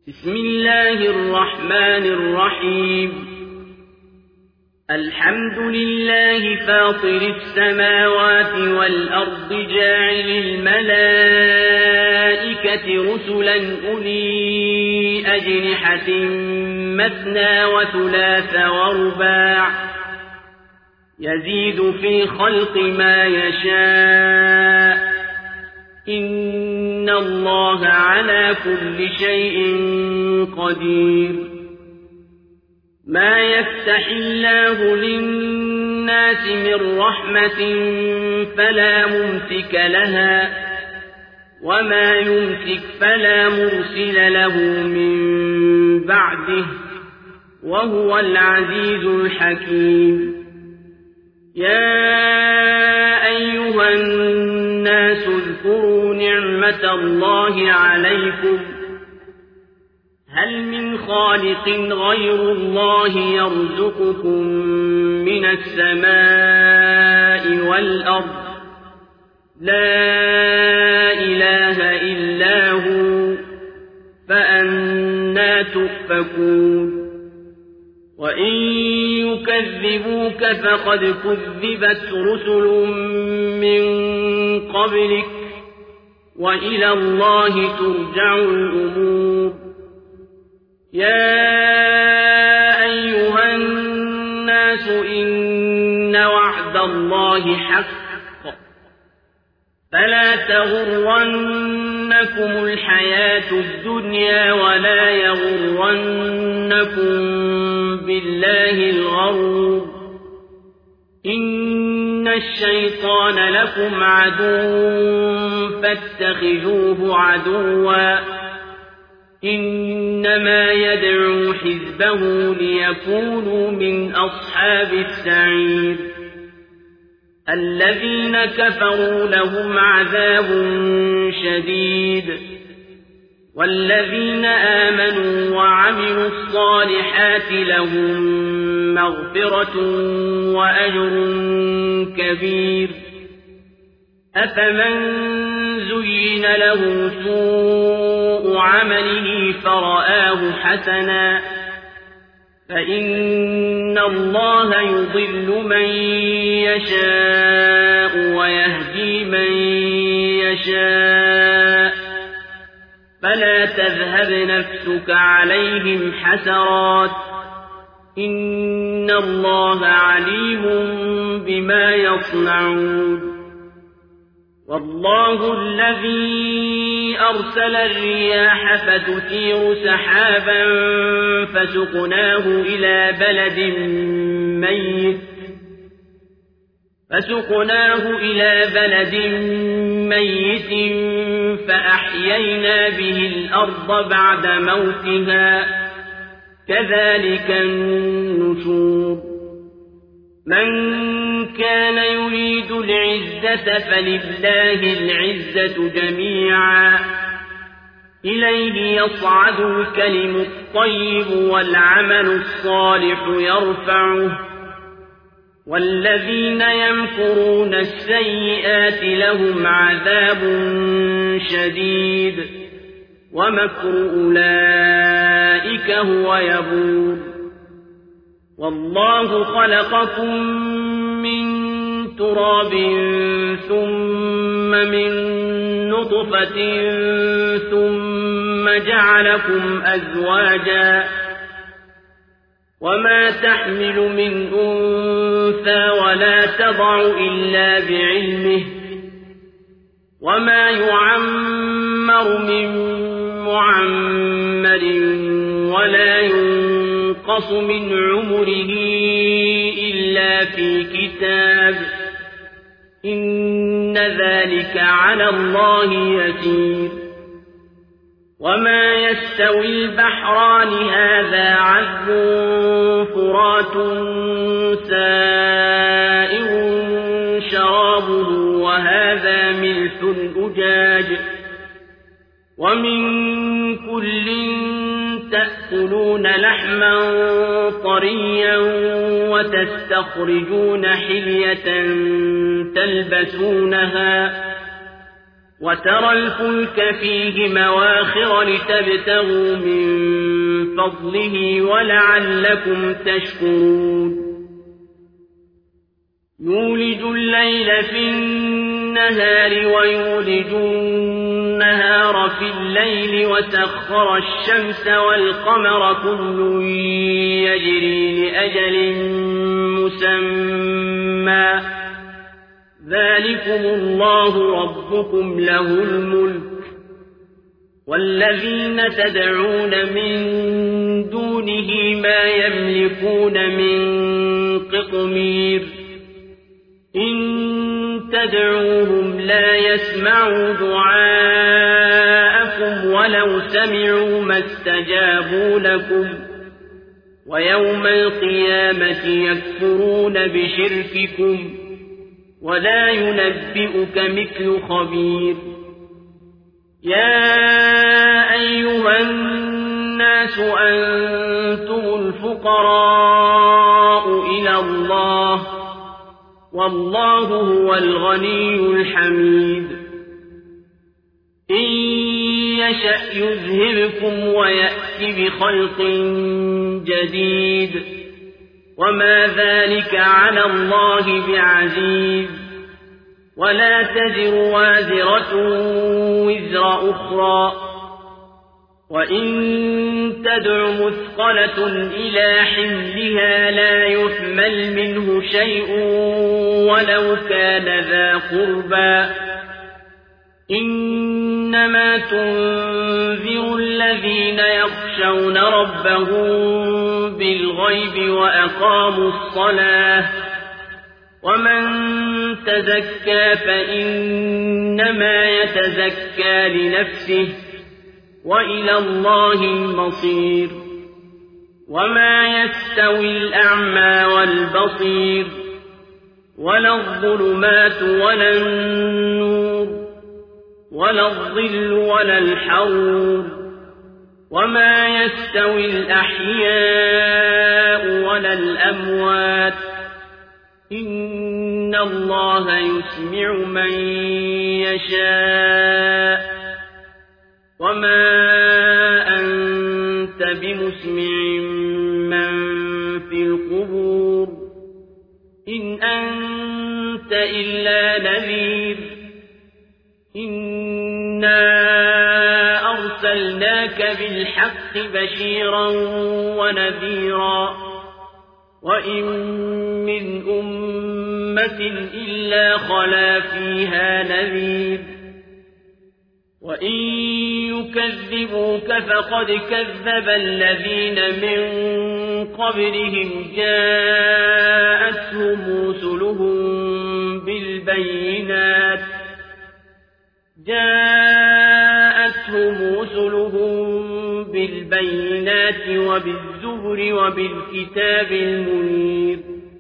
بسم الله الرحمن الرحيم الحمد لله فاطر السماوات والأرض جاعل الملائكة رسلا أولي أجنحة مثنى وثلاث ورباع يزيد في الخلق ما يشاء إن الله على كل شيء قدير ما يفتح الله للناس من رحمة فلا ممسك لها وما يمسك فلا مرسل له من بعده وهو العزيز الحكيم يا أيها الناس اذكروا نعمة الله عليكم هل من خالق غير الله يرزقكم من السماء والأرض لا إله إلا هو فأنى تؤفكون وإن يكذبوك فقد كذبت رسل من قبلك وإلى الله ترجع الأمور يا أيها الناس إن وعد الله حق فلا تغرنكم الحياة الدنيا ولا يغرنكم بالله الغرور إن الشيطان لكم عدو فاتخذوه عدوا إنما يدعو حزبه ليكونوا من أصحاب السعير الذين كفروا لهم عذاب شديد والذين آمنوا وعملوا الصالحات لهم مغفرة وأجر كبير أفمن زين له سوء عمله فرآه حسنا فإن الله يضل من يشاء ويهدي من يشاء فلا تذهب نفسك عليهم حسرات إن الله عليم بما يصنعون والله الذي أرسل الرياح فتثير سحابا فسقناه إلى بلد ميت فأحيينا به الأرض بعد موتها كذلك النشور من كان يريد العزة فلله العزة جميعا إليه يصعد الكلم الطيب والعمل الصالح يرفعه والذين يمكرون السيئات لهم عذاب شديد ومكر أولئك هو يبور والله خلقكم من تراب ثم من نطفة ثم جعلكم أزواجا وما تحمل من أنثى ولا تضع إلا بعلمه وما يعمر من معمر ولا ينقص من عمره إلا في كتاب إن ذلك على الله يسير وما يستوي البحران هذا عذب فرات سائغ شرابه وهذا ملح أجاج ومن كل تأكلون لحما طريا وتستخرجون حلية تلبسونها وترى الفلك فيه مواخر لتبتغوا من فضله ولعلكم تشكرون يولج الليل في النهار ويولج النهار في الليل وسخر الشمس والقمر كل يجري لأجل مسمى ذلكم الله ربكم له الملك والذين تدعون من دونه ما يملكون من قطمير إن تدعوهم لا يسمعوا دعاءكم ولو سمعوا ما استجابوا لكم ويوم القيامة يكفرون بشرككم ولا ينبئك مثل خبير يا أيها الناس أنتم الفقراء إلى الله والله هو الغني الحميد إن يشأ يذهبكم ويأتي بخلق جديد وما ذلك على الله بعزيز ولا تزر وازرة وزر أخرى وإن تدع مثقلة إلى حملها لا يحمل منه شيء ولو كان ذا قربى إنما تنذر الذين يخشون ربهم بالغيب وأقاموا الصلاة ومن تزكى فإنما يتزكى لنفسه وإلى الله المصير وما يستوي الأعمى والبصير ولا الظلمات ولا النور ولا الظل ولا الحرور وما يستوي الأحياء ولا الأموات إن الله يسمع من يشاء وما أنت بمسمع من في القبور إن أنت إلا نذير إنا أرسلناك بالحق بشيرا ونذيرا وإن من أمة إلا خلا فيها نذير وإن يكذبوك فقد كذب الذين من قبلهم جاءتهم رسلهم بالبينات وبالزبر وبالكتاب المنير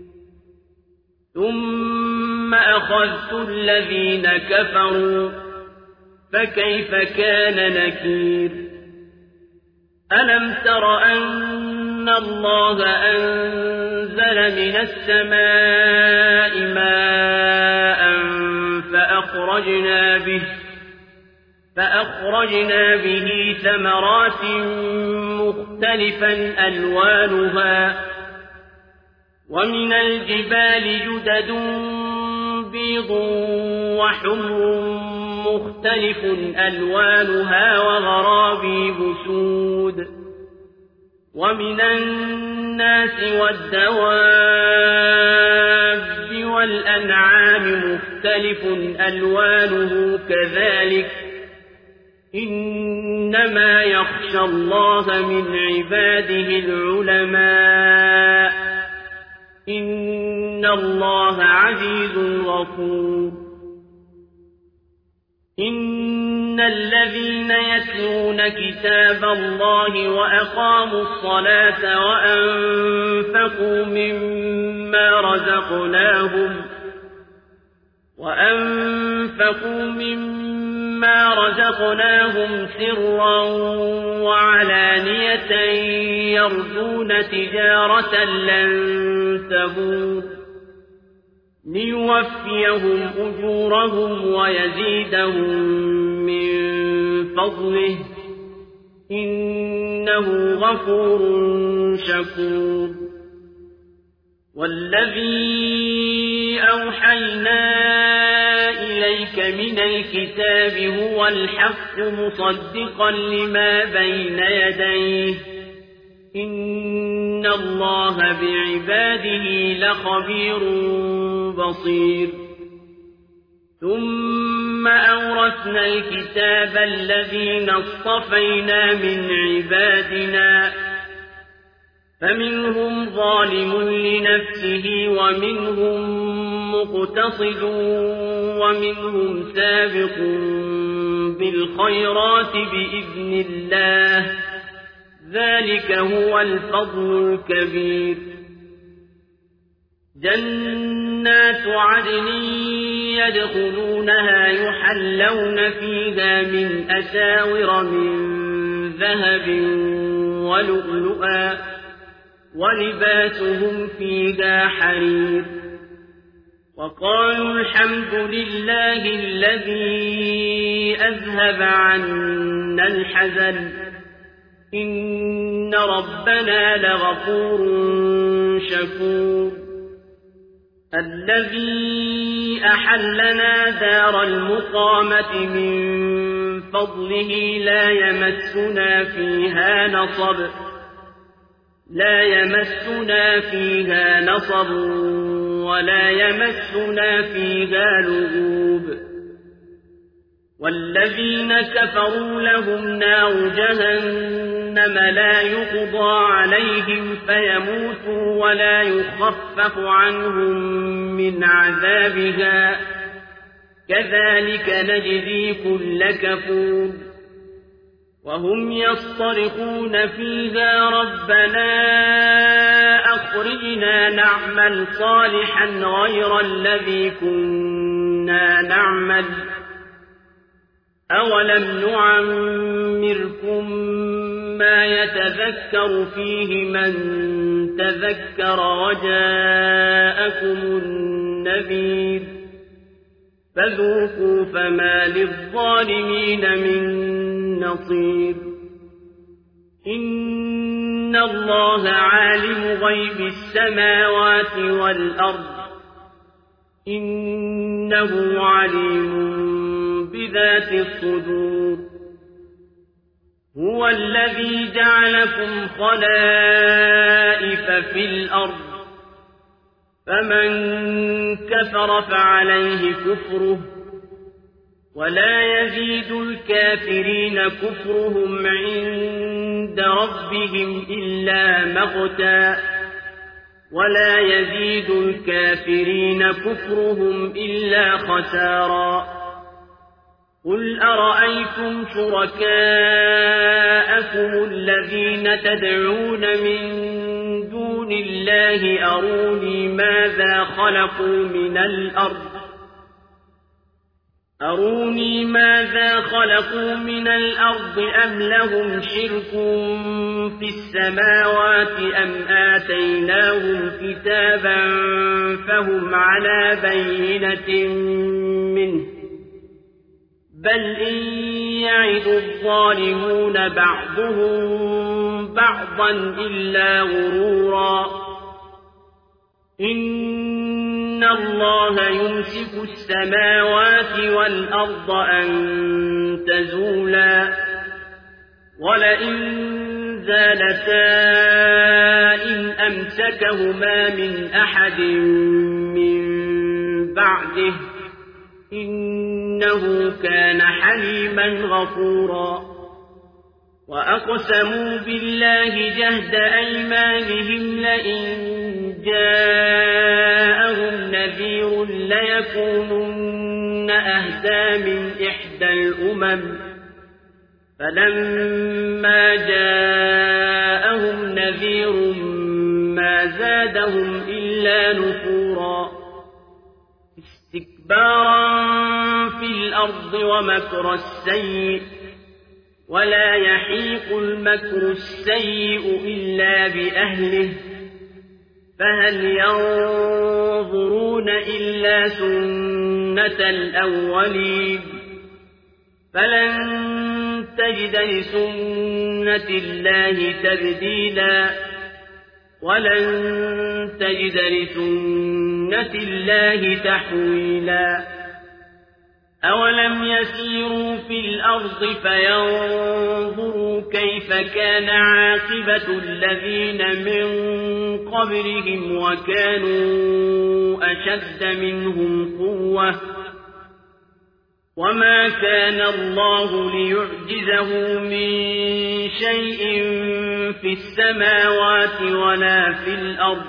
ثم أخذت الذين كفروا فكيف كان نكير ألم تر أن الله أنزل من السماء ماء فأخرجنا به ثمرات مختلفا ألوانها ومن الجبال جدد بيض وحمر مختلف ألوانها وغرابيب سود ومن الناس والدواب والأنعام مختلف ألوانه كذلك إنما يخشى الله من عباده العلماء إن الله عزيز غفور إن الذين يتلون كتاب الله وأقاموا الصلاة وأنفقوا مما رزقناهم سرا وعلانية يرجون تجارة لن تبور ليوفيهم أجورهم ويزيدهم من فضله إنه غفور شكور والذي أوحينا إليك من الكتاب هو الحق مصدقا لما بين يديه إن الله بعباده لخبير بصير ثم أورثنا الكتاب الذين اصطفينا من عبادنا فمنهم ظالم لنفسه ومنهم مقتصد ومنهم سابق بالخيرات بإذن الله ذلك هو الفضل الكبير جنات عدن يدخلونها يحلون فيها من أساور من ذهب ولؤلؤا ولباسهم فيها حرير وقالوا الحمد لله الذي أذهب عنا الحزن إن ربنا لغفور شكور الذي أحلنا دار المقامة من فضله لا يمسنا فيها نصب ولا يمسنا فيها لغوب والذين كفروا لهم نار جهنم لا يقضى عليهم فيموتوا ولا يخفف عنهم من عذابها كذلك نجزي كل كفور وهم يصطرخون فيها ربنا أخرجنا نعمل صالحا غير الذي كنا نعمل أولم نعمركم ما يتذكر فيه من تذكر وجاءكم النذير فذوقوا فما للظالمين من نصير إن الله عالم غيب السماوات والأرض إنه عليم بذات الصدور هو الذي جعلكم خلائف في الأرض فمن كفر فعليه كفره ولا يزيد الكافرين كفرهم عند ربهم إلا مقتا ولا يزيد الكافرين كفرهم إلا خسارا قل أرأيتم شركاءكم الذين تدعون من دون الله أروني ماذا خلقوا من الأرض أم لهم شرك في السماوات أم آتيناهم كتابا فهم على بينة منه بل إن يعد الظالمون بعضهم بعضا إلا غرورا إن الله يمسك السماوات والأرض أن تزولا ولئن زالتا إن أمسكهما من أحد من بعده إنه كان حليما غفورا وأقسموا بالله جهد أيمانهم لئن جاءهم نذير ليكونن أهدى من إحدى الأمم فلما جاءهم نذير ما زادهم إلا نفورا استكبارا في الأرض ومكر السيء ولا يحيق المكر السيء إلا بأهله فهل ينظرون إلا سنة الأولين فلن تجد لسنة الله تبديلا ولن تجد لسنة الله تحويلا أولم يسيروا في الأرض فينظروا كيف كان عاقبة الذين من قبلهم وكانوا أشد منهم قوة وما كان الله ليعجزه من شيء في السماوات ولا في الأرض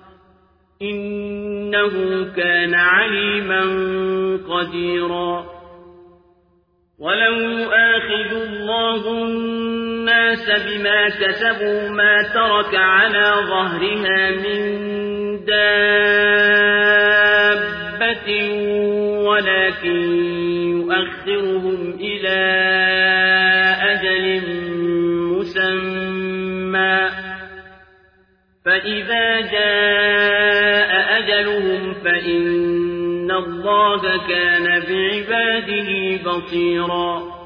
إنه كان عليما قديرا ولو يؤاخذ الله الناس بما كسبوا ما ترك على ظهرها من دابة ولكن يؤخرهم إلى أجل مسمى فإذا جاء أجلهم فإن الله كان بعباده بصيرا